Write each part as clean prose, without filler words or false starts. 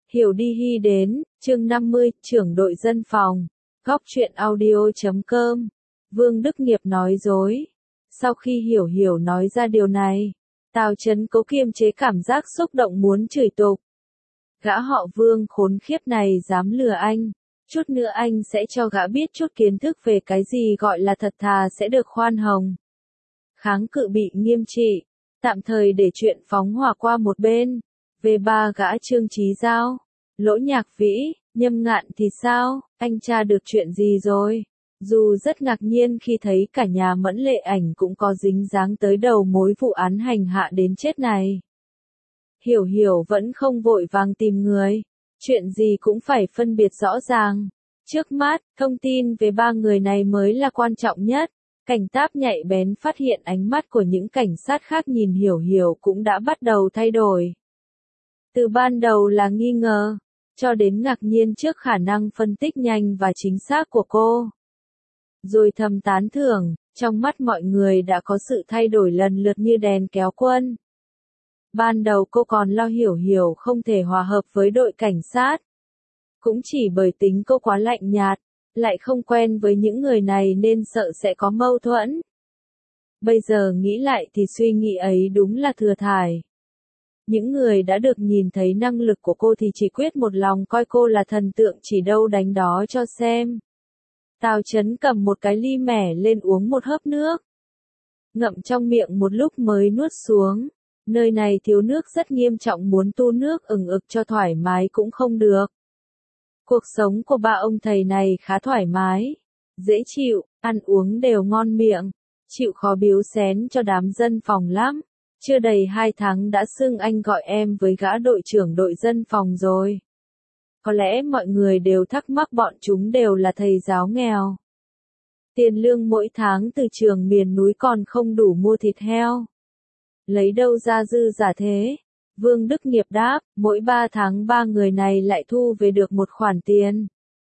Hiểu đi hy đến, chương 50, trưởng đội dân phòng. Góc truyện audio.com. Vương Đức Nghiệp nói dối. Sau khi Hiểu nói ra điều này, Tào Chấn Cố kiềm chế cảm giác xúc động muốn chửi tục. Gã họ Vương khốn khiếp này dám lừa anh, chút nữa anh sẽ cho gã biết chút kiến thức về cái gì gọi là thật thà sẽ được khoan hồng. Kháng cự bị nghiêm trị, tạm thời để chuyện phóng hỏa qua một bên. Về ba gã Trương Chí Giao, Lỗ Nhạc Vĩ, Nhâm Ngạn thì sao, anh tra được chuyện gì rồi? Dù rất ngạc nhiên khi thấy cả nhà Mẫn Lệ Ảnh cũng có dính dáng tới đầu mối vụ án hành hạ đến chết này. Hiểu vẫn không vội vàng tìm người, chuyện gì cũng phải phân biệt rõ ràng. Trước mắt, thông tin về ba người này mới là quan trọng nhất. Cảnh Táp nhạy bén phát hiện ánh mắt của những cảnh sát khác nhìn Hiểu cũng đã bắt đầu thay đổi. Từ ban đầu là nghi ngờ, cho đến ngạc nhiên trước khả năng phân tích nhanh và chính xác của cô. Rồi thầm tán thưởng, trong mắt mọi người đã có sự thay đổi lần lượt như đèn kéo quân. Ban đầu cô còn lo Hiểu không thể hòa hợp với đội cảnh sát. Cũng chỉ bởi tính cô quá lạnh nhạt, lại không quen với những người này nên sợ sẽ có mâu thuẫn. Bây giờ nghĩ lại thì suy nghĩ ấy đúng là thừa thải. Những người đã được nhìn thấy năng lực của cô thì chỉ quyết một lòng coi cô là thần tượng chỉ đâu đánh đó cho xem. Tào Chấn cầm một cái ly mẻ lên uống một hớp nước. Ngậm trong miệng một lúc mới nuốt xuống. Nơi này thiếu nước rất nghiêm trọng, muốn tu nước ừng ực cho thoải mái cũng không được. Cuộc sống của ba ông thầy này khá thoải mái, dễ chịu, ăn uống đều ngon miệng, chịu khó biếu xén cho đám dân phòng lắm. Chưa đầy 2 tháng đã xưng anh gọi em với gã đội trưởng đội dân phòng rồi. Có lẽ mọi người đều thắc mắc bọn chúng đều là thầy giáo nghèo. Tiền lương mỗi tháng từ trường miền núi còn không đủ mua thịt heo. Lấy đâu ra dư giả thế? Vương Đức Nghiệp đáp, mỗi 3 tháng ba người này lại thu về được một khoản tiền.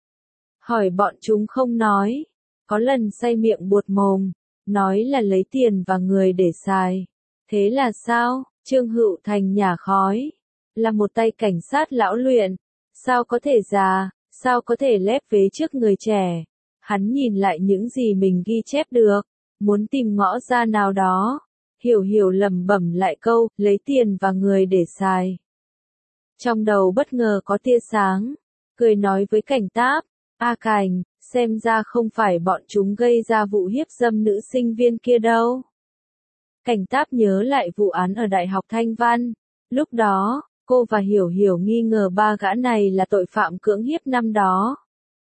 Hỏi bọn chúng không nói. Có lần say miệng buột mồm, nói là lấy tiền và người để xài. Thế là sao? Trương Hữu Thành nhả khói. Là một tay cảnh sát lão luyện. Sao có thể già, sao có thể lép vế trước người trẻ. Hắn nhìn lại những gì mình ghi chép được, muốn tìm ngõ ra nào đó. Hiểu lẩm bẩm lại câu, lấy tiền và người để xài. Trong đầu bất ngờ có tia sáng, cười nói với Cảnh Táp, A Cảnh, xem ra không phải bọn chúng gây ra vụ hiếp dâm nữ sinh viên kia đâu. Cảnh Táp nhớ lại vụ án ở Đại học Thanh Văn, lúc đó, cô và Hiểu nghi ngờ ba gã này là tội phạm cưỡng hiếp năm đó.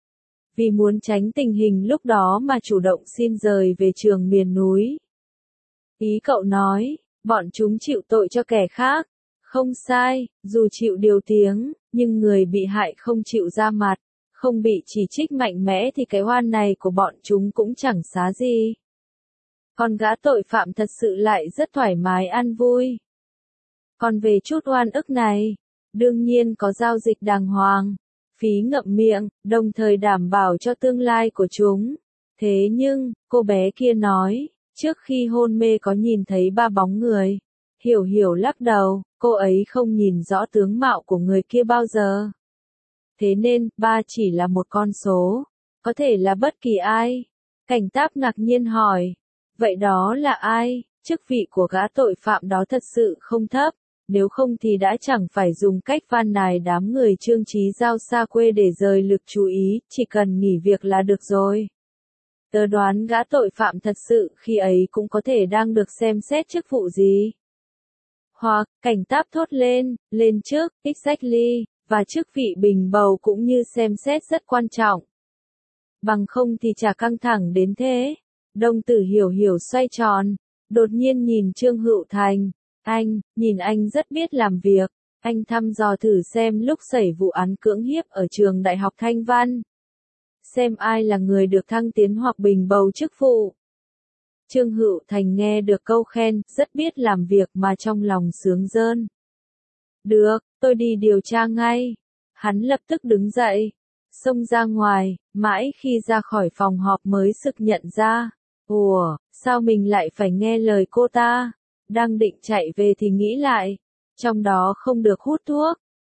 Vì muốn tránh tình hình lúc đó mà chủ động xin rời về trường miền núi. Ý cậu nói, bọn chúng chịu tội cho kẻ khác. Không sai, dù chịu điều tiếng, nhưng người bị hại không chịu ra mặt, không bị chỉ trích mạnh mẽ thì cái oan này của bọn chúng cũng chẳng xá gì. Còn gã tội phạm thật sự lại rất thoải mái ăn vui. Còn về chút oan ức này, đương nhiên có giao dịch đàng hoàng, phí ngậm miệng, đồng thời đảm bảo cho tương lai của chúng. Thế nhưng, cô bé kia nói, trước khi hôn mê có nhìn thấy 3 bóng người. Hiểu lắc đầu, cô ấy không nhìn rõ tướng mạo của người kia bao giờ. Thế nên, 3 chỉ là một con số, có thể là bất kỳ ai. Cảnh Táp ngạc nhiên hỏi, vậy đó là ai? Chức vị của gã tội phạm đó thật sự không thấp, nếu không thì đã chẳng phải dùng cách van nài đám người Trương Chí Giao xa quê để rời lực chú ý, chỉ cần nghỉ việc là được rồi. Tớ đoán gã tội phạm thật sự khi ấy cũng có thể đang được xem xét chức vụ gì. Hoặc, Cảnh Táp thốt lên chức, exactly, và chức vị bình bầu cũng như xem xét rất quan trọng. Bằng không thì chả căng thẳng đến thế. Đồng tử Hiểu xoay tròn, đột nhiên nhìn Trương Hữu Thành. Nhìn anh rất biết làm việc. Anh thăm dò thử xem lúc xảy vụ án cưỡng hiếp ở trường Đại học Thanh Văn. Xem ai là người được thăng tiến hoặc bình bầu chức vụ. Trương Hữu Thành nghe được câu khen, rất biết làm việc mà trong lòng sướng rơn. Được, tôi đi điều tra ngay. Hắn lập tức đứng dậy, xông ra ngoài, mãi khi ra khỏi phòng họp mới sực nhận ra. Ủa, sao mình lại phải nghe lời cô ta? Đang định chạy về thì nghĩ lại, trong đó không được hút thuốc,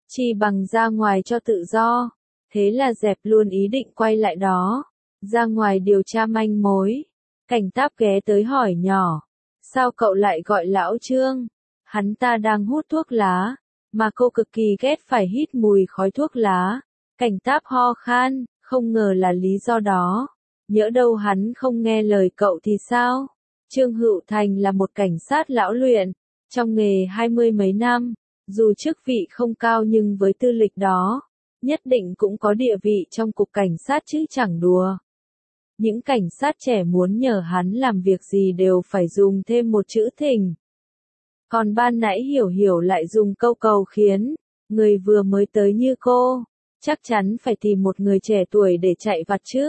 chi bằng ra ngoài cho tự do. Thế là dẹp luôn ý định quay lại đó, ra ngoài điều tra manh mối. Cảnh Táp ghé tới hỏi nhỏ, sao cậu lại gọi lão Trương? Hắn ta đang hút thuốc lá, mà cô cực kỳ ghét phải hít mùi khói thuốc lá. Cảnh Táp ho khan, không ngờ là lý do đó. Nhỡ đâu hắn không nghe lời cậu thì sao? Trương Hữu Thành là một cảnh sát lão luyện, trong nghề 20 mấy năm, dù chức vị không cao nhưng với tư lịch đó, nhất định cũng có địa vị trong cục cảnh sát chứ chẳng đùa. Những cảnh sát trẻ muốn nhờ hắn làm việc gì đều phải dùng thêm một chữ thỉnh. Còn ban nãy Hiểu Hiểu lại dùng câu cầu khiến, người vừa mới tới như cô, chắc chắn phải tìm một người trẻ tuổi để chạy vặt chứ.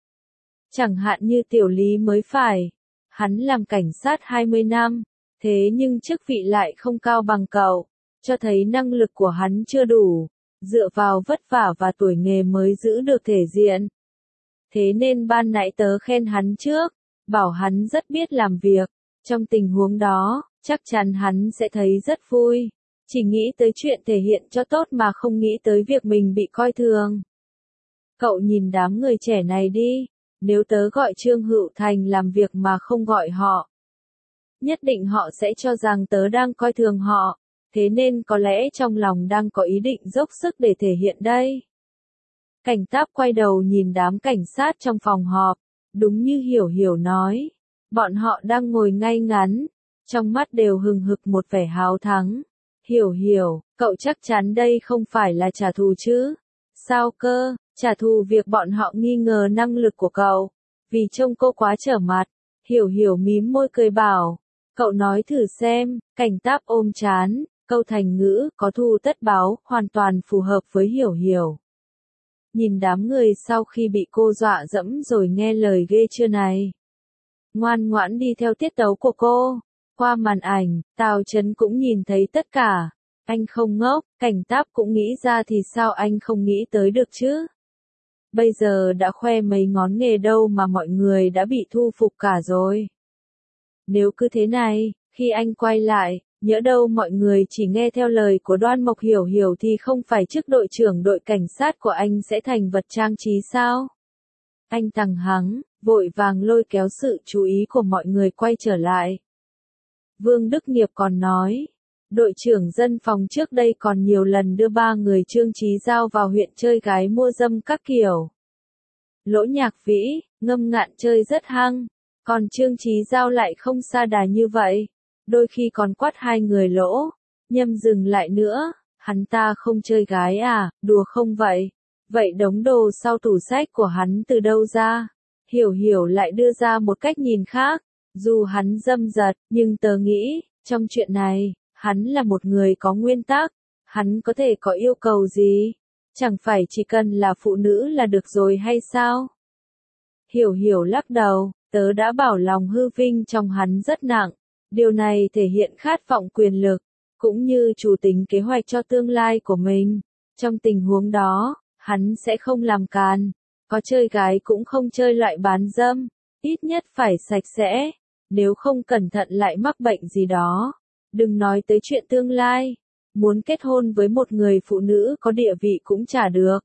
Chẳng hạn như Tiểu Lý mới phải, hắn làm cảnh sát 20 năm, thế nhưng chức vị lại không cao bằng cậu, cho thấy năng lực của hắn chưa đủ, dựa vào vất vả và tuổi nghề mới giữ được thể diện. Thế nên ban nãy tớ khen hắn trước, bảo hắn rất biết làm việc, trong tình huống đó, chắc chắn hắn sẽ thấy rất vui, chỉ nghĩ tới chuyện thể hiện cho tốt mà không nghĩ tới việc mình bị coi thường. Cậu nhìn đám người trẻ này đi, nếu tớ gọi Trương Hữu Thành làm việc mà không gọi họ, nhất định họ sẽ cho rằng tớ đang coi thường họ, thế nên có lẽ trong lòng đang có ý định dốc sức để thể hiện đây. Cảnh Táp quay đầu nhìn đám cảnh sát trong phòng họp, đúng như Hiểu Hiểu nói, bọn họ đang ngồi ngay ngắn, trong mắt đều hừng hực một vẻ háo thắng. Hiểu Hiểu, cậu chắc chắn đây không phải là trả thù chứ? Sao cơ, trả thù việc bọn họ nghi ngờ năng lực của cậu, vì trông cô quá trở mặt. Hiểu Hiểu mím môi cười bảo, cậu nói thử xem. Cảnh Táp ôm trán, câu thành ngữ có thù tất báo hoàn toàn phù hợp với Hiểu Hiểu. Nhìn đám người sau khi bị cô dọa dẫm rồi nghe lời ghê chưa này. Ngoan ngoãn đi theo tiết tấu của cô. Qua màn ảnh, Tào Chấn cũng nhìn thấy tất cả. Anh không ngốc, Cảnh Táp cũng nghĩ ra thì sao anh không nghĩ tới được chứ? Bây giờ đã khoe mấy ngón nghề đâu mà mọi người đã bị thu phục cả rồi. Nếu cứ thế này, khi anh quay lại, nhỡ đâu mọi người chỉ nghe theo lời của Đoan Mộc Hiểu Hiểu thì không phải chức đội trưởng đội cảnh sát của anh sẽ thành vật trang trí sao? Anh thằng hắng, vội vàng lôi kéo sự chú ý của mọi người quay trở lại. Vương Đức Nghiệp còn nói, đội trưởng dân phòng trước đây còn nhiều lần đưa 3 người Trương Chí Giao vào huyện chơi gái mua dâm các kiểu. Lỗ Nhạc Vĩ, Ngâm Ngạn chơi rất hăng, còn Trương Chí Giao lại không sa đà như vậy, đôi khi còn quát 2 người Lỗ, Nhâm dừng lại nữa, hắn ta không chơi gái à, đùa không vậy? Vậy đống đồ sau tủ sách của hắn từ đâu ra? Hiểu Hiểu lại đưa ra một cách nhìn khác. Dù hắn dâm dật, nhưng tớ nghĩ, trong chuyện này, hắn là một người có nguyên tắc, hắn có thể có yêu cầu gì? Chẳng phải chỉ cần là phụ nữ là được rồi hay sao? Hiểu Hiểu lắc đầu, tớ đã bảo lòng hư vinh trong hắn rất nặng, điều này thể hiện khát vọng quyền lực, cũng như chủ tính kế hoạch cho tương lai của mình. Trong tình huống đó, hắn sẽ không làm càn, có chơi gái cũng không chơi loại bán dâm, ít nhất phải sạch sẽ. Nếu không cẩn thận lại mắc bệnh gì đó, đừng nói tới chuyện tương lai, muốn kết hôn với một người phụ nữ có địa vị cũng chả được.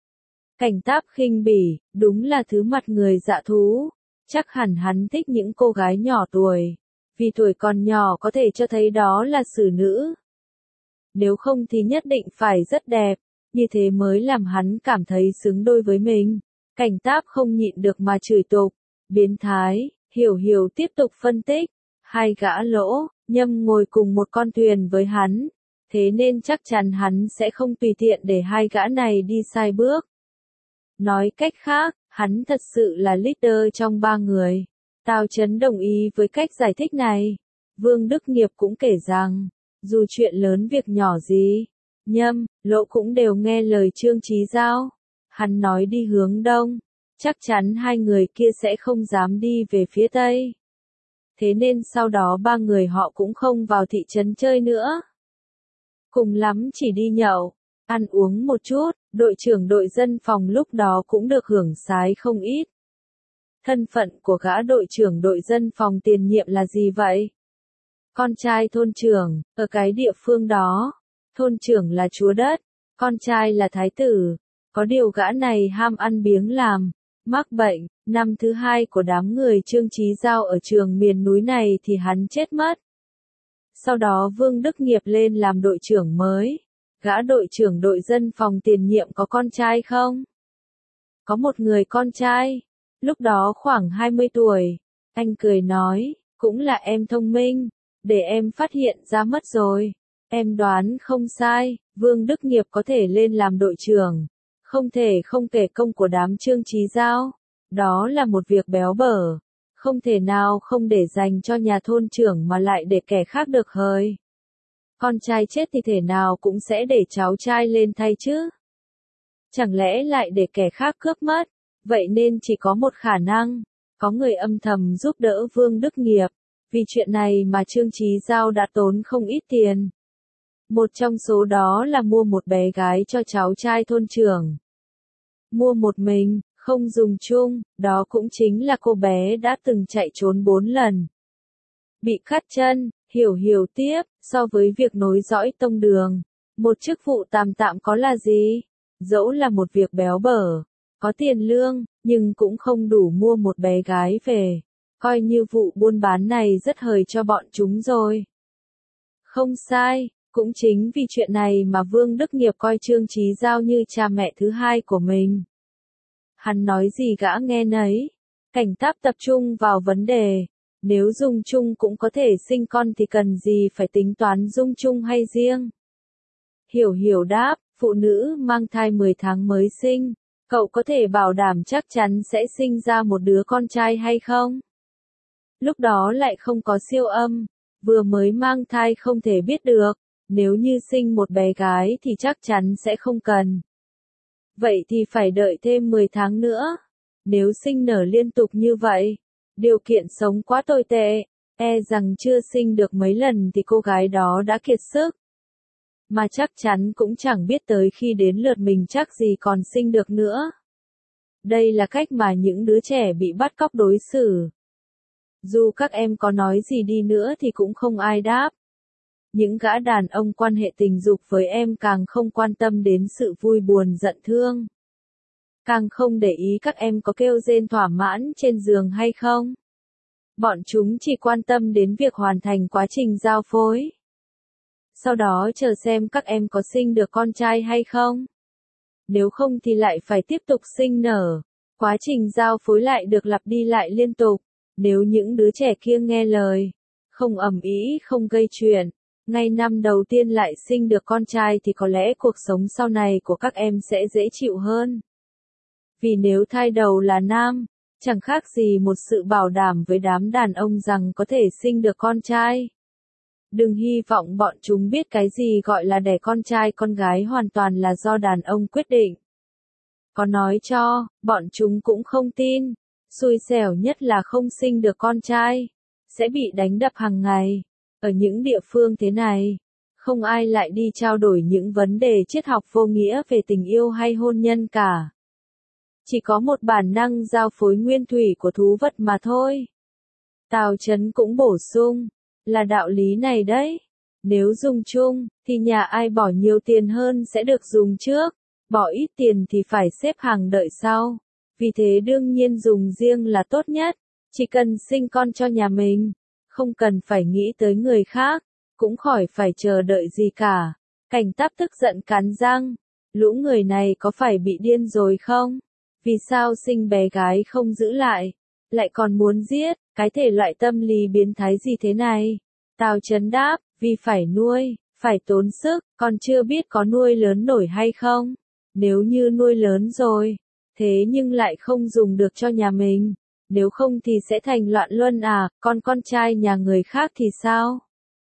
Cảnh Táp khinh bỉ, đúng là thứ mặt người dạ thú, chắc hẳn hắn thích những cô gái nhỏ tuổi, vì tuổi còn nhỏ có thể cho thấy đó là xử nữ. Nếu không thì nhất định phải rất đẹp, như thế mới làm hắn cảm thấy xứng đôi với mình. Cảnh Táp không nhịn được mà chửi tục, biến thái. Hiểu Hiểu tiếp tục phân tích, 2 gã Lỗ, Nhâm ngồi cùng một con thuyền với hắn, thế nên chắc chắn hắn sẽ không tùy tiện để 2 gã này đi sai bước. Nói cách khác, hắn thật sự là leader trong 3 người. Tào Chấn đồng ý với cách giải thích này. Vương Đức Nghiệp cũng kể rằng, dù chuyện lớn việc nhỏ gì, Nhâm, Lỗ cũng đều nghe lời Trương Chí Giao. Hắn nói đi hướng đông, chắc chắn 2 người kia sẽ không dám đi về phía tây. Thế nên sau đó 3 người họ cũng không vào thị trấn chơi nữa. Cùng lắm chỉ đi nhậu, ăn uống một chút, đội trưởng đội dân phòng lúc đó cũng được hưởng sái không ít. Thân phận của gã đội trưởng đội dân phòng tiền nhiệm là gì vậy? Con trai thôn trưởng, ở cái địa phương đó, thôn trưởng là chúa đất, Con trai là thái tử, có điều gã này ham ăn biếng làm, mắc bệnh, năm thứ hai của đám người Trương Chí Giao ở trường miền núi này thì hắn chết mất. Sau đó Vương Đức Nghiệp lên làm đội trưởng mới. Gã đội trưởng đội dân phòng tiền nhiệm có con trai không? Có một người con trai, lúc đó khoảng 20 tuổi. Anh cười nói, cũng là em thông minh, để em phát hiện ra mất rồi. Em đoán không sai, Vương Đức Nghiệp có thể lên làm đội trưởng. Không thể không kể công của đám Trương Chí Giao. Đó là một việc béo bở. Không thể nào không để dành cho nhà thôn trưởng mà lại để kẻ khác được hời. Con trai chết thì thể nào cũng sẽ để cháu trai lên thay chứ. Chẳng lẽ lại để kẻ khác cướp mất? Vậy nên chỉ có một khả năng, có người âm thầm giúp đỡ Vương Đức Nghiệp. Vì chuyện này mà Trương Chí Giao đã tốn không ít tiền. Một trong số đó là mua một bé gái cho cháu trai thôn trưởng. Mua một mình, không dùng chung, đó cũng chính là cô bé đã từng chạy trốn 4 lần. Bị cắt chân, hiểu tiếp, so với việc nối dõi tông đường, một chức vụ tạm tạm có là gì? Dẫu là một việc béo bở, có tiền lương, nhưng cũng không đủ mua một bé gái về. Coi như vụ buôn bán này rất hời cho bọn chúng rồi. Không sai, cũng chính vì chuyện này mà Vương Đức Nghiệp coi Trương Chí Giao như cha mẹ thứ hai của mình. Hắn nói gì gã nghe nấy. Cảnh Táp tập trung vào vấn đề. Nếu dung chung cũng có thể sinh con thì cần gì phải tính toán dung chung hay riêng. Hiểu đáp, phụ nữ mang thai 10 tháng mới sinh. Cậu có thể bảo đảm chắc chắn sẽ sinh ra một đứa con trai hay không? Lúc đó lại không có siêu âm. Vừa mới mang thai không thể biết được. Nếu như sinh một bé gái thì chắc chắn sẽ không cần. Vậy thì phải đợi thêm 10 tháng nữa. Nếu sinh nở liên tục như vậy, điều kiện sống quá tồi tệ, e rằng chưa sinh được mấy lần thì cô gái đó đã kiệt sức. Mà chắc chắn cũng chẳng biết tới khi đến lượt mình chắc gì còn sinh được nữa. Đây là cách mà những đứa trẻ bị bắt cóc đối xử. Dù các em có nói gì đi nữa thì cũng không ai đáp. Những gã đàn ông quan hệ tình dục với em càng không quan tâm đến sự vui buồn giận thương. Càng không để ý các em có kêu rên thỏa mãn trên giường hay không. Bọn chúng chỉ quan tâm đến việc hoàn thành quá trình giao phối. Sau đó chờ xem các em có sinh được con trai hay không. Nếu không thì lại phải tiếp tục sinh nở. Quá trình giao phối lại được lặp đi lại liên tục. Nếu những đứa trẻ kia nghe lời, không ầm ĩ, không gây chuyện, ngay năm đầu tiên lại sinh được con trai thì có lẽ cuộc sống sau này của các em sẽ dễ chịu hơn. Vì nếu thai đầu là nam, chẳng khác gì một sự bảo đảm với đám đàn ông rằng có thể sinh được con trai. Đừng hy vọng bọn chúng biết cái gì gọi là đẻ con trai con gái hoàn toàn là do đàn ông quyết định. Có nói cho, bọn chúng cũng không tin. Xui xẻo nhất là không sinh được con trai, sẽ bị đánh đập hàng ngày. Ở những địa phương thế này, không ai lại đi trao đổi những vấn đề triết học vô nghĩa về tình yêu hay hôn nhân cả. Chỉ có một bản năng giao phối nguyên thủy của thú vật mà thôi. Tào Chấn cũng bổ sung, là đạo lý này đấy. Nếu dùng chung, thì nhà ai bỏ nhiều tiền hơn sẽ được dùng trước, bỏ ít tiền thì phải xếp hàng đợi sau. Vì thế đương nhiên dùng riêng là tốt nhất, chỉ cần sinh con cho nhà mình, không cần phải nghĩ tới người khác, cũng khỏi phải chờ đợi gì cả. Cảnh Táp tức giận cắn răng, lũ người này có phải bị điên rồi không? Vì sao sinh bé gái không giữ lại, lại còn muốn giết, cái thể loại tâm lý biến thái gì thế này? Tào Chấn đáp, vì phải nuôi, phải tốn sức, còn chưa biết có nuôi lớn nổi hay không. Nếu như nuôi lớn rồi, thế nhưng lại không dùng được cho nhà mình, nếu không thì sẽ thành loạn luân à, con trai nhà người khác thì sao?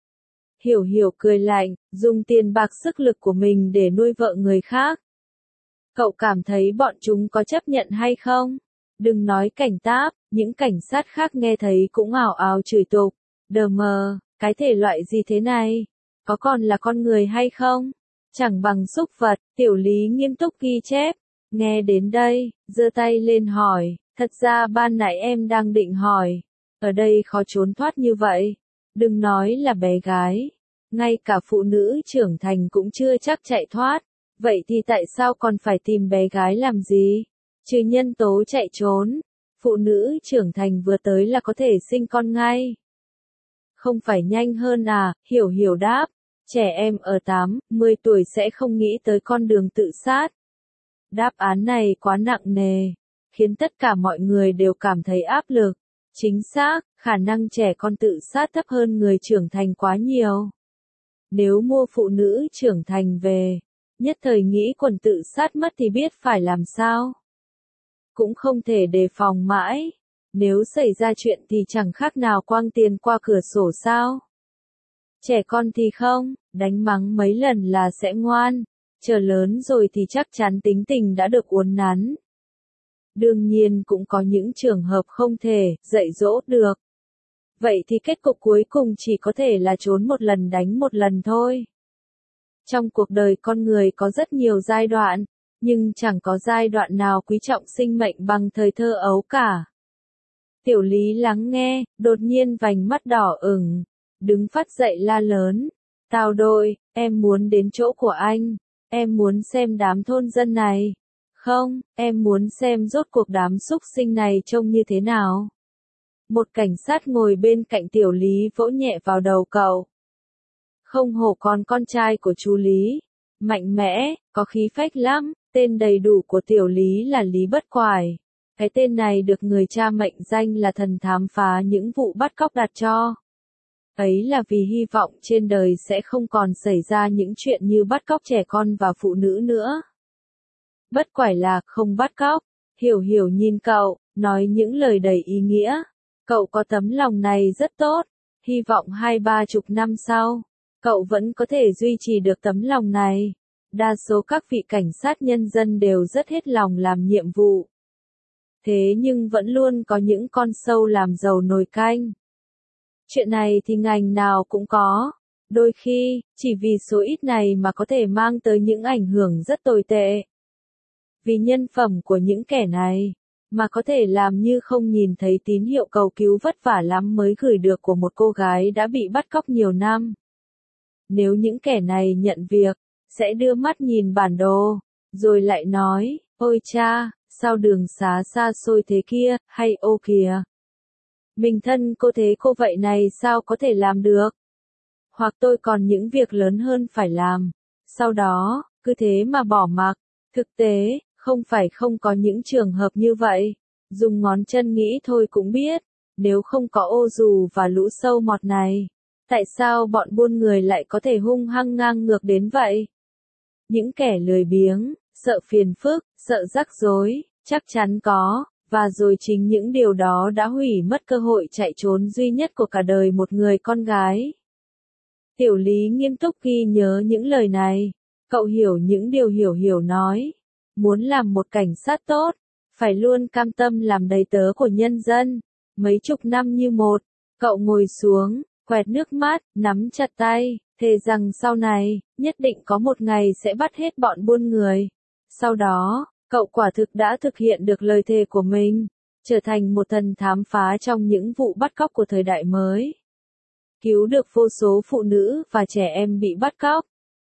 Hiểu cười lạnh, dùng tiền bạc sức lực của mình để nuôi vợ người khác. Cậu cảm thấy bọn chúng có chấp nhận hay không? Đừng nói Cảnh Táp, những cảnh sát khác nghe thấy cũng ào ào chửi tục. Đờ mờ, cái thể loại gì thế này? Có còn là con người hay không? Chẳng bằng súc vật, Tiểu Lý nghiêm túc ghi chép. Nghe đến đây, giơ tay lên hỏi, thật ra ban nãy em đang định hỏi. Ở đây khó trốn thoát như vậy. Đừng nói là bé gái. Ngay cả phụ nữ trưởng thành cũng chưa chắc chạy thoát. Vậy thì tại sao còn phải tìm bé gái làm gì? Trừ nhân tố chạy trốn, phụ nữ trưởng thành vừa tới là có thể sinh con ngay. Không phải nhanh hơn à? Hiểu Hiểu đáp. Trẻ em ở 8, 10 tuổi sẽ không nghĩ tới con đường tự sát. Đáp án này quá nặng nề, khiến tất cả mọi người đều cảm thấy áp lực. Chính xác, khả năng trẻ con tự sát thấp hơn người trưởng thành quá nhiều. Nếu mua phụ nữ trưởng thành về, nhất thời nghĩ quần tự sát mất thì biết phải làm sao. Cũng không thể đề phòng mãi. Nếu xảy ra chuyện thì chẳng khác nào quăng tiền qua cửa sổ sao. Trẻ con thì không, đánh mắng mấy lần là sẽ ngoan. Chờ lớn rồi thì chắc chắn tính tình đã được uốn nắn. Đương nhiên cũng có những trường hợp không thể dạy dỗ được. Vậy thì kết cục cuối cùng chỉ có thể là trốn một lần đánh một lần thôi. Trong cuộc đời con người có rất nhiều giai đoạn, nhưng chẳng có giai đoạn nào quý trọng sinh mệnh bằng thời thơ ấu cả. Tiểu Lý lắng nghe, đột nhiên vành mắt đỏ ửng, đứng phát dậy la lớn. Tào Đội, em muốn đến chỗ của anh, em muốn xem đám thôn dân này. Không, em muốn xem rốt cuộc đám súc sinh này trông như thế nào. Một cảnh sát ngồi bên cạnh Tiểu Lý vỗ nhẹ vào đầu cậu. Không hổ con trai của chú Lý. Mạnh mẽ, có khí phách lắm, tên đầy đủ của Tiểu Lý là Lý Bất Quải. Cái tên này được người cha mệnh danh là thần thám phá những vụ bắt cóc đặt cho. Ấy là vì hy vọng trên đời sẽ không còn xảy ra những chuyện như bắt cóc trẻ con và phụ nữ nữa. Bất Quải là không bắt cóc. Hiểu Hiểu nhìn cậu, nói những lời đầy ý nghĩa. Cậu có tấm lòng này rất tốt. Hy vọng 20-30 năm sau, cậu vẫn có thể duy trì được tấm lòng này. Đa số các vị cảnh sát nhân dân đều rất hết lòng làm nhiệm vụ. Thế nhưng vẫn luôn có những con sâu làm dầu nồi canh. Chuyện này thì ngành nào cũng có. Đôi khi, chỉ vì số ít này mà có thể mang tới những ảnh hưởng rất tồi tệ. Vì nhân phẩm của những kẻ này, mà có thể làm như không nhìn thấy tín hiệu cầu cứu vất vả lắm mới gửi được của một cô gái đã bị bắt cóc nhiều năm. Nếu những kẻ này nhận việc, sẽ đưa mắt nhìn bản đồ, rồi lại nói, ôi cha, sao đường xá xa xôi thế kia, hay ô kìa. Mình thân cô thế cô vậy này sao có thể làm được? Hoặc tôi còn những việc lớn hơn phải làm. Sau đó, cứ thế mà bỏ mặc. Thực tế, không phải không có những trường hợp như vậy. Dùng ngón chân nghĩ thôi cũng biết, nếu không có ô dù và lũ sâu mọt này, tại sao bọn buôn người lại có thể hung hăng ngang ngược đến vậy? Những kẻ lười biếng, sợ phiền phức, sợ rắc rối, chắc chắn có, và rồi chính những điều đó đã hủy mất cơ hội chạy trốn duy nhất của cả đời một người con gái. Tiểu Lý nghiêm túc ghi nhớ những lời này, cậu hiểu những điều Hiểu Hiểu nói. Muốn làm một cảnh sát tốt, phải luôn cam tâm làm đầy tớ của nhân dân. Mấy chục năm như một, cậu ngồi xuống, quẹt nước mắt, nắm chặt tay, thề rằng sau này, nhất định có một ngày sẽ bắt hết bọn buôn người. Sau đó, cậu quả thực đã thực hiện được lời thề của mình, trở thành một thần thám phá trong những vụ bắt cóc của thời đại mới. Cứu được vô số phụ nữ và trẻ em bị bắt cóc.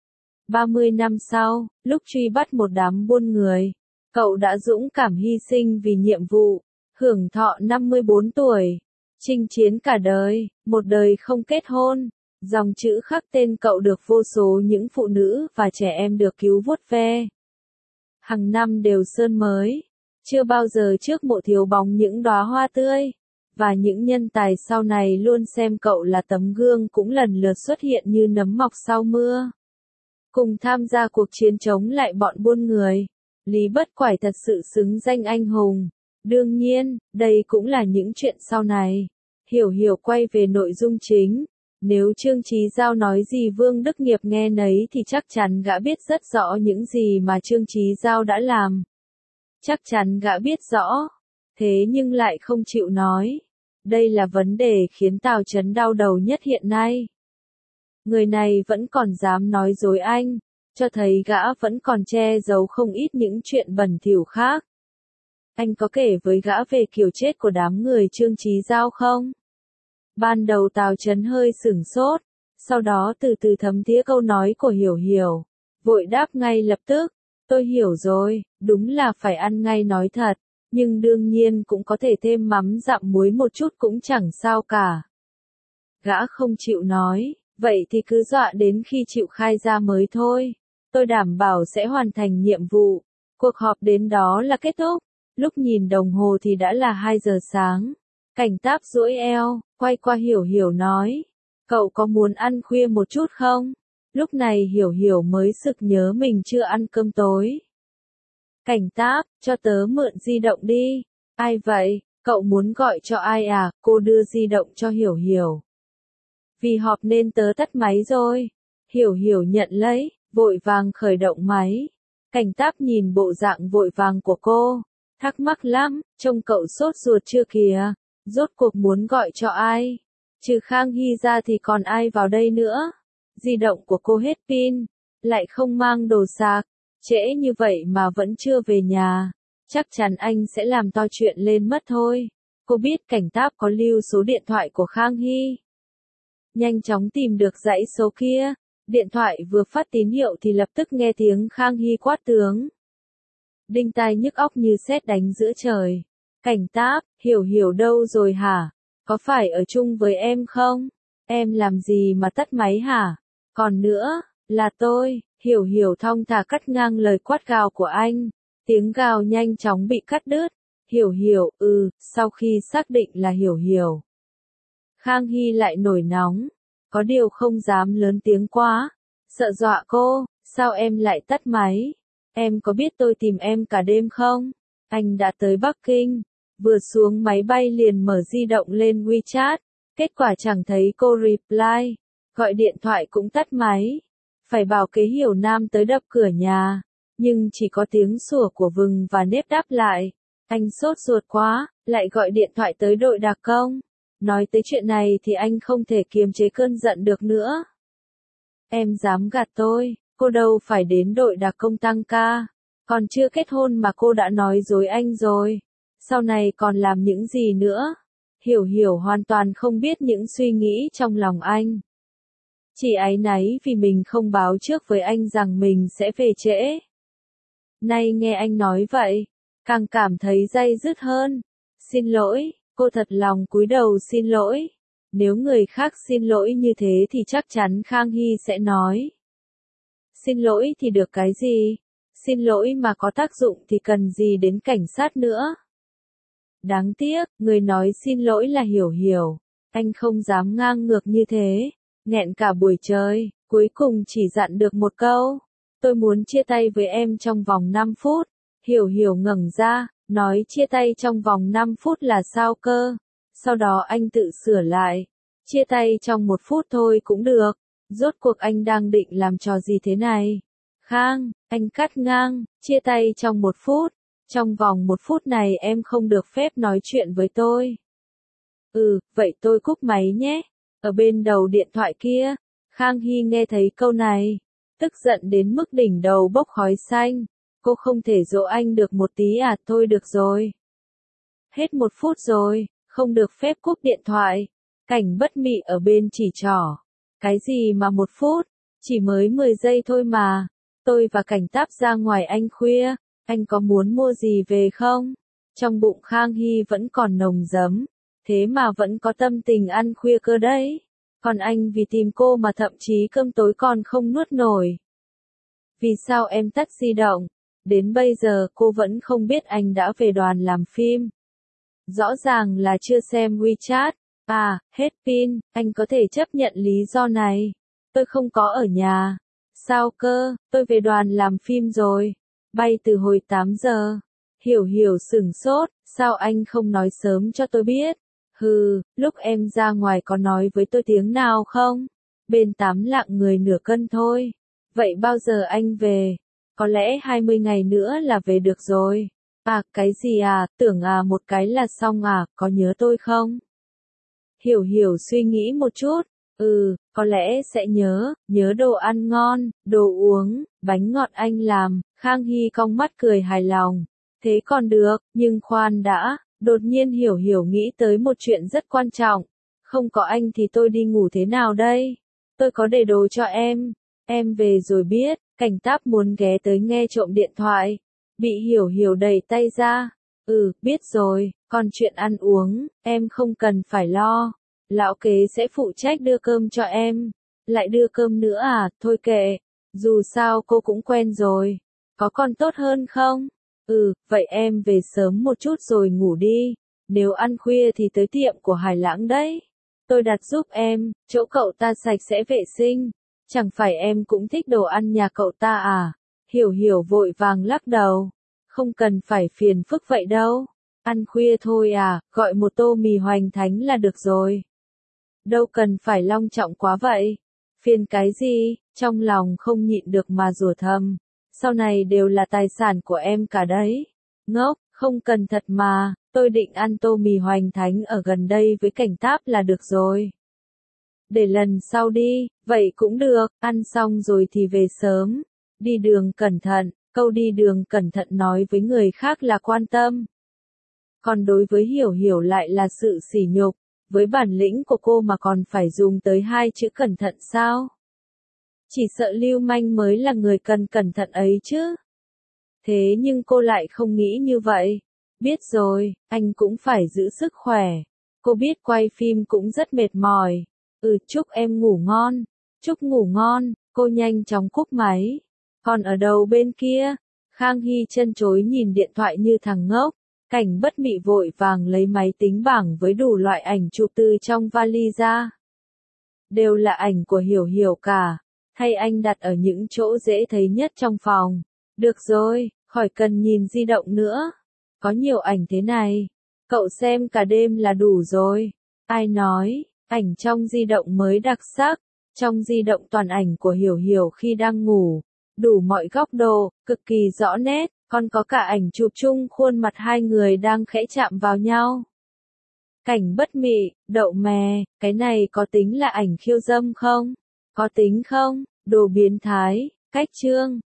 30 năm sau, lúc truy bắt một đám buôn người, cậu đã dũng cảm hy sinh vì nhiệm vụ, hưởng thọ 54 tuổi, chinh chiến cả đời, một đời không kết hôn. Dòng chữ khắc tên cậu được vô số những phụ nữ và trẻ em được cứu vuốt ve. Hàng năm đều sơn mới, chưa bao giờ trước mộ thiếu bóng những đóa hoa tươi, và những nhân tài sau này luôn xem cậu là tấm gương cũng lần lượt xuất hiện như nấm mọc sau mưa. Cùng tham gia cuộc chiến chống lại bọn buôn người, Lý Bất Quải thật sự xứng danh anh hùng. Đương nhiên, đây cũng là những chuyện sau này. Hiểu Hiểu quay về nội dung chính. Nếu Trương Chí Giao nói gì Vương Đức Nghiệp nghe nấy thì chắc chắn gã biết rất rõ những gì mà Trương Chí Giao đã làm. Chắc chắn gã biết rõ. Thế nhưng lại không chịu nói. Đây là vấn đề khiến Tào Chấn đau đầu nhất hiện nay. Người này vẫn còn dám nói dối anh, cho thấy gã vẫn còn che giấu không ít những chuyện bẩn thỉu khác. Anh có kể với gã về kiểu chết của đám người Trương Chí Giao không? Ban đầu Tào Chấn hơi sửng sốt, sau đó từ từ thấm thía câu nói của Hiểu Hiểu. vội đáp ngay lập tức, tôi hiểu rồi, đúng là phải ăn ngay nói thật, nhưng đương nhiên cũng có thể thêm mắm dặm muối một chút cũng chẳng sao cả. Gã không chịu nói, vậy thì cứ dọa đến khi chịu khai ra mới thôi, tôi đảm bảo sẽ hoàn thành nhiệm vụ. Cuộc họp đến đó là kết thúc, lúc nhìn đồng hồ thì đã là 2 giờ sáng. Cảnh Táp duỗi eo, quay qua Hiểu Hiểu nói, cậu có muốn ăn khuya một chút không? Lúc này Hiểu Hiểu mới sực nhớ mình chưa ăn cơm tối. Cảnh Táp, cho tớ mượn di động đi. Ai vậy, cậu muốn gọi cho ai à? Cô đưa di động cho Hiểu Hiểu. Vì họp nên tớ tắt máy rồi. Hiểu Hiểu nhận lấy, vội vàng khởi động máy. Cảnh Táp nhìn bộ dạng vội vàng của cô, thắc mắc lắm, trông cậu sốt ruột chưa kìa, rốt cuộc muốn gọi cho ai? Trừ Khang Hy ra thì còn ai vào đây nữa? Di động của cô hết pin, lại không mang đồ sạc, trễ như vậy mà vẫn chưa về nhà, chắc chắn anh sẽ làm to chuyện lên mất thôi. Cô biết Cảnh Táp có lưu số điện thoại của Khang Hy. Nhanh chóng tìm được dãy số kia, điện thoại vừa phát tín hiệu thì lập tức nghe tiếng Khang Hy quát tướng. Đinh tai nhức óc như sét đánh giữa trời. Cảnh Táp, Hiểu Hiểu đâu rồi hả? Có phải ở chung với em không? Em làm gì mà tắt máy hả? Còn nữa, là tôi. Hiểu Hiểu thong thả cắt ngang lời quát gào của anh. Tiếng gào nhanh chóng bị cắt đứt. Hiểu Hiểu, sau khi xác định là Hiểu Hiểu. Khang Hy lại nổi nóng. Có điều không dám lớn tiếng quá. Sợ dọa cô, sao em lại tắt máy? Em có biết tôi tìm em cả đêm không? Anh đã tới Bắc Kinh. Vừa xuống máy bay liền mở di động lên WeChat. Kết quả chẳng thấy cô reply. Gọi điện thoại cũng tắt máy. Phải bảo kế Hiểu Nam tới đập cửa nhà. Nhưng chỉ có tiếng sủa của vừng và nếp đáp lại. Anh sốt ruột quá, lại gọi điện thoại tới đội đặc công. Nói tới chuyện này thì anh không thể kiềm chế cơn giận được nữa. Em dám gạt tôi, cô đâu phải đến đội đặc công tăng ca. Còn chưa kết hôn mà cô đã nói dối anh rồi. Sau này còn làm những gì nữa? Hiểu Hiểu hoàn toàn không biết những suy nghĩ trong lòng anh. Chỉ áy náy vì mình không báo trước với anh rằng mình sẽ về trễ. Nay nghe anh nói vậy, càng cảm thấy day dứt hơn. Xin lỗi, cô thật lòng cúi đầu xin lỗi. Nếu người khác xin lỗi như thế thì chắc chắn Khang Hy sẽ nói. Xin lỗi thì được cái gì? Xin lỗi mà có tác dụng thì cần gì đến cảnh sát nữa? Đáng tiếc, người nói xin lỗi là Hiểu Hiểu. Anh không dám ngang ngược như thế. Nghẹn cả buổi trời, cuối cùng chỉ dặn được một câu. Tôi muốn chia tay với em trong vòng 5 phút. Hiểu Hiểu ngẩng ra, nói chia tay trong vòng 5 phút là sao cơ? Sau đó anh tự sửa lại. Chia tay trong 1 phút thôi cũng được. Rốt cuộc anh đang định làm trò gì thế này? Khang, anh cắt ngang, chia tay trong 1 phút. Trong vòng 1 phút này em không được phép nói chuyện với tôi. Vậy tôi cúp máy nhé. Ở bên đầu điện thoại kia, Khang Hy nghe thấy câu này, tức giận đến mức đỉnh đầu bốc khói xanh. Cô không thể dỗ anh được một tí à? Thôi được rồi. Hết 1 phút rồi, không được phép cúp điện thoại. Cảnh Bất Mị ở bên chỉ trỏ. Cái gì mà 1 phút? Chỉ mới 10 giây thôi mà. Tôi và Cảnh Táp ra ngoài ăn khuya. Anh có muốn mua gì về không? Trong bụng Khang Hy vẫn còn nồng giấm. Thế mà vẫn có tâm tình ăn khuya cơ đấy. Còn anh vì tìm cô mà thậm chí cơm tối còn không nuốt nổi. Vì sao em tắt di động? Đến bây giờ cô vẫn không biết anh đã về đoàn làm phim. Rõ ràng là chưa xem WeChat. À, hết pin, anh có thể chấp nhận lý do này. Tôi không có ở nhà. Sao cơ, tôi về đoàn làm phim rồi. Bay từ hồi 8 giờ. Hiểu Hiểu sửng sốt, sao anh không nói sớm cho tôi biết? Lúc em ra ngoài có nói với tôi tiếng nào không? Bên 8 lạng người nửa cân thôi. Vậy bao giờ anh về? Có lẽ 20 ngày nữa là về được rồi. À, cái gì à, tưởng một cái là xong à, có nhớ tôi không? Hiểu Hiểu suy nghĩ một chút. Có lẽ sẽ nhớ đồ ăn ngon, đồ uống, bánh ngọt anh làm. Khang Hy cong mắt cười hài lòng. Thế còn được, nhưng khoan đã. Đột nhiên Hiểu Hiểu nghĩ tới một chuyện rất quan trọng. Không có anh thì tôi đi ngủ thế nào đây? Tôi có để đồ cho em về rồi biết. Cảnh Táp muốn ghé tới nghe trộm điện thoại. Bị Hiểu Hiểu đẩy tay ra. Biết rồi, còn chuyện ăn uống, em không cần phải lo. Lão kế sẽ phụ trách đưa cơm cho em. Lại đưa cơm nữa à, thôi kệ. Dù sao cô cũng quen rồi. Có còn tốt hơn không? Vậy em về sớm một chút rồi ngủ đi. Nếu ăn khuya thì tới tiệm của Hải Lãng đấy. Tôi đặt giúp em, chỗ cậu ta sạch sẽ vệ sinh. Chẳng phải em cũng thích đồ ăn nhà cậu ta à? Hiểu Hiểu vội vàng lắc đầu. Không cần phải phiền phức vậy đâu. Ăn khuya thôi à, gọi một tô mì hoành thánh là được rồi. Đâu cần phải long trọng quá vậy. Phiền cái gì, trong lòng không nhịn được mà rủa thầm. Sau này đều là tài sản của em cả đấy. Ngốc, không cần thật mà, tôi định ăn tô mì hoành thánh ở gần đây với Cảnh Táp là được rồi. Để lần sau đi, vậy cũng được, ăn xong rồi thì về sớm. Đi đường cẩn thận, câu đi đường cẩn thận nói với người khác là quan tâm. Còn đối với Hiểu Hiểu lại là sự sỉ nhục, với bản lĩnh của cô mà còn phải dùng tới 2 chữ cẩn thận sao? Chỉ sợ lưu manh mới là người cần cẩn thận ấy chứ. Thế nhưng cô lại không nghĩ như vậy. Biết rồi, anh cũng phải giữ sức khỏe. Cô biết quay phim cũng rất mệt mỏi. Chúc em ngủ ngon. Chúc ngủ ngon, cô nhanh chóng cúp máy. Còn ở đầu bên kia, Khang Hy chân chối nhìn điện thoại như thằng ngốc. Cảnh Bất Mị vội vàng lấy máy tính bảng với đủ loại ảnh chụp từ trong vali ra. Đều là ảnh của Hiểu Hiểu cả. Hay anh đặt ở những chỗ dễ thấy nhất trong phòng. Được rồi, khỏi cần nhìn di động nữa. Có nhiều ảnh thế này. Cậu xem cả đêm là đủ rồi. Ai nói, ảnh trong di động mới đặc sắc. Trong di động toàn ảnh của Hiểu Hiểu khi đang ngủ. Đủ mọi góc độ, cực kỳ rõ nét. Còn có cả ảnh chụp chung khuôn mặt hai người đang khẽ chạm vào nhau. Cảnh Bất Mị, đậu mè, cái này có tính là ảnh khiêu dâm không? Có tính không? Đồ biến thái, cách chương.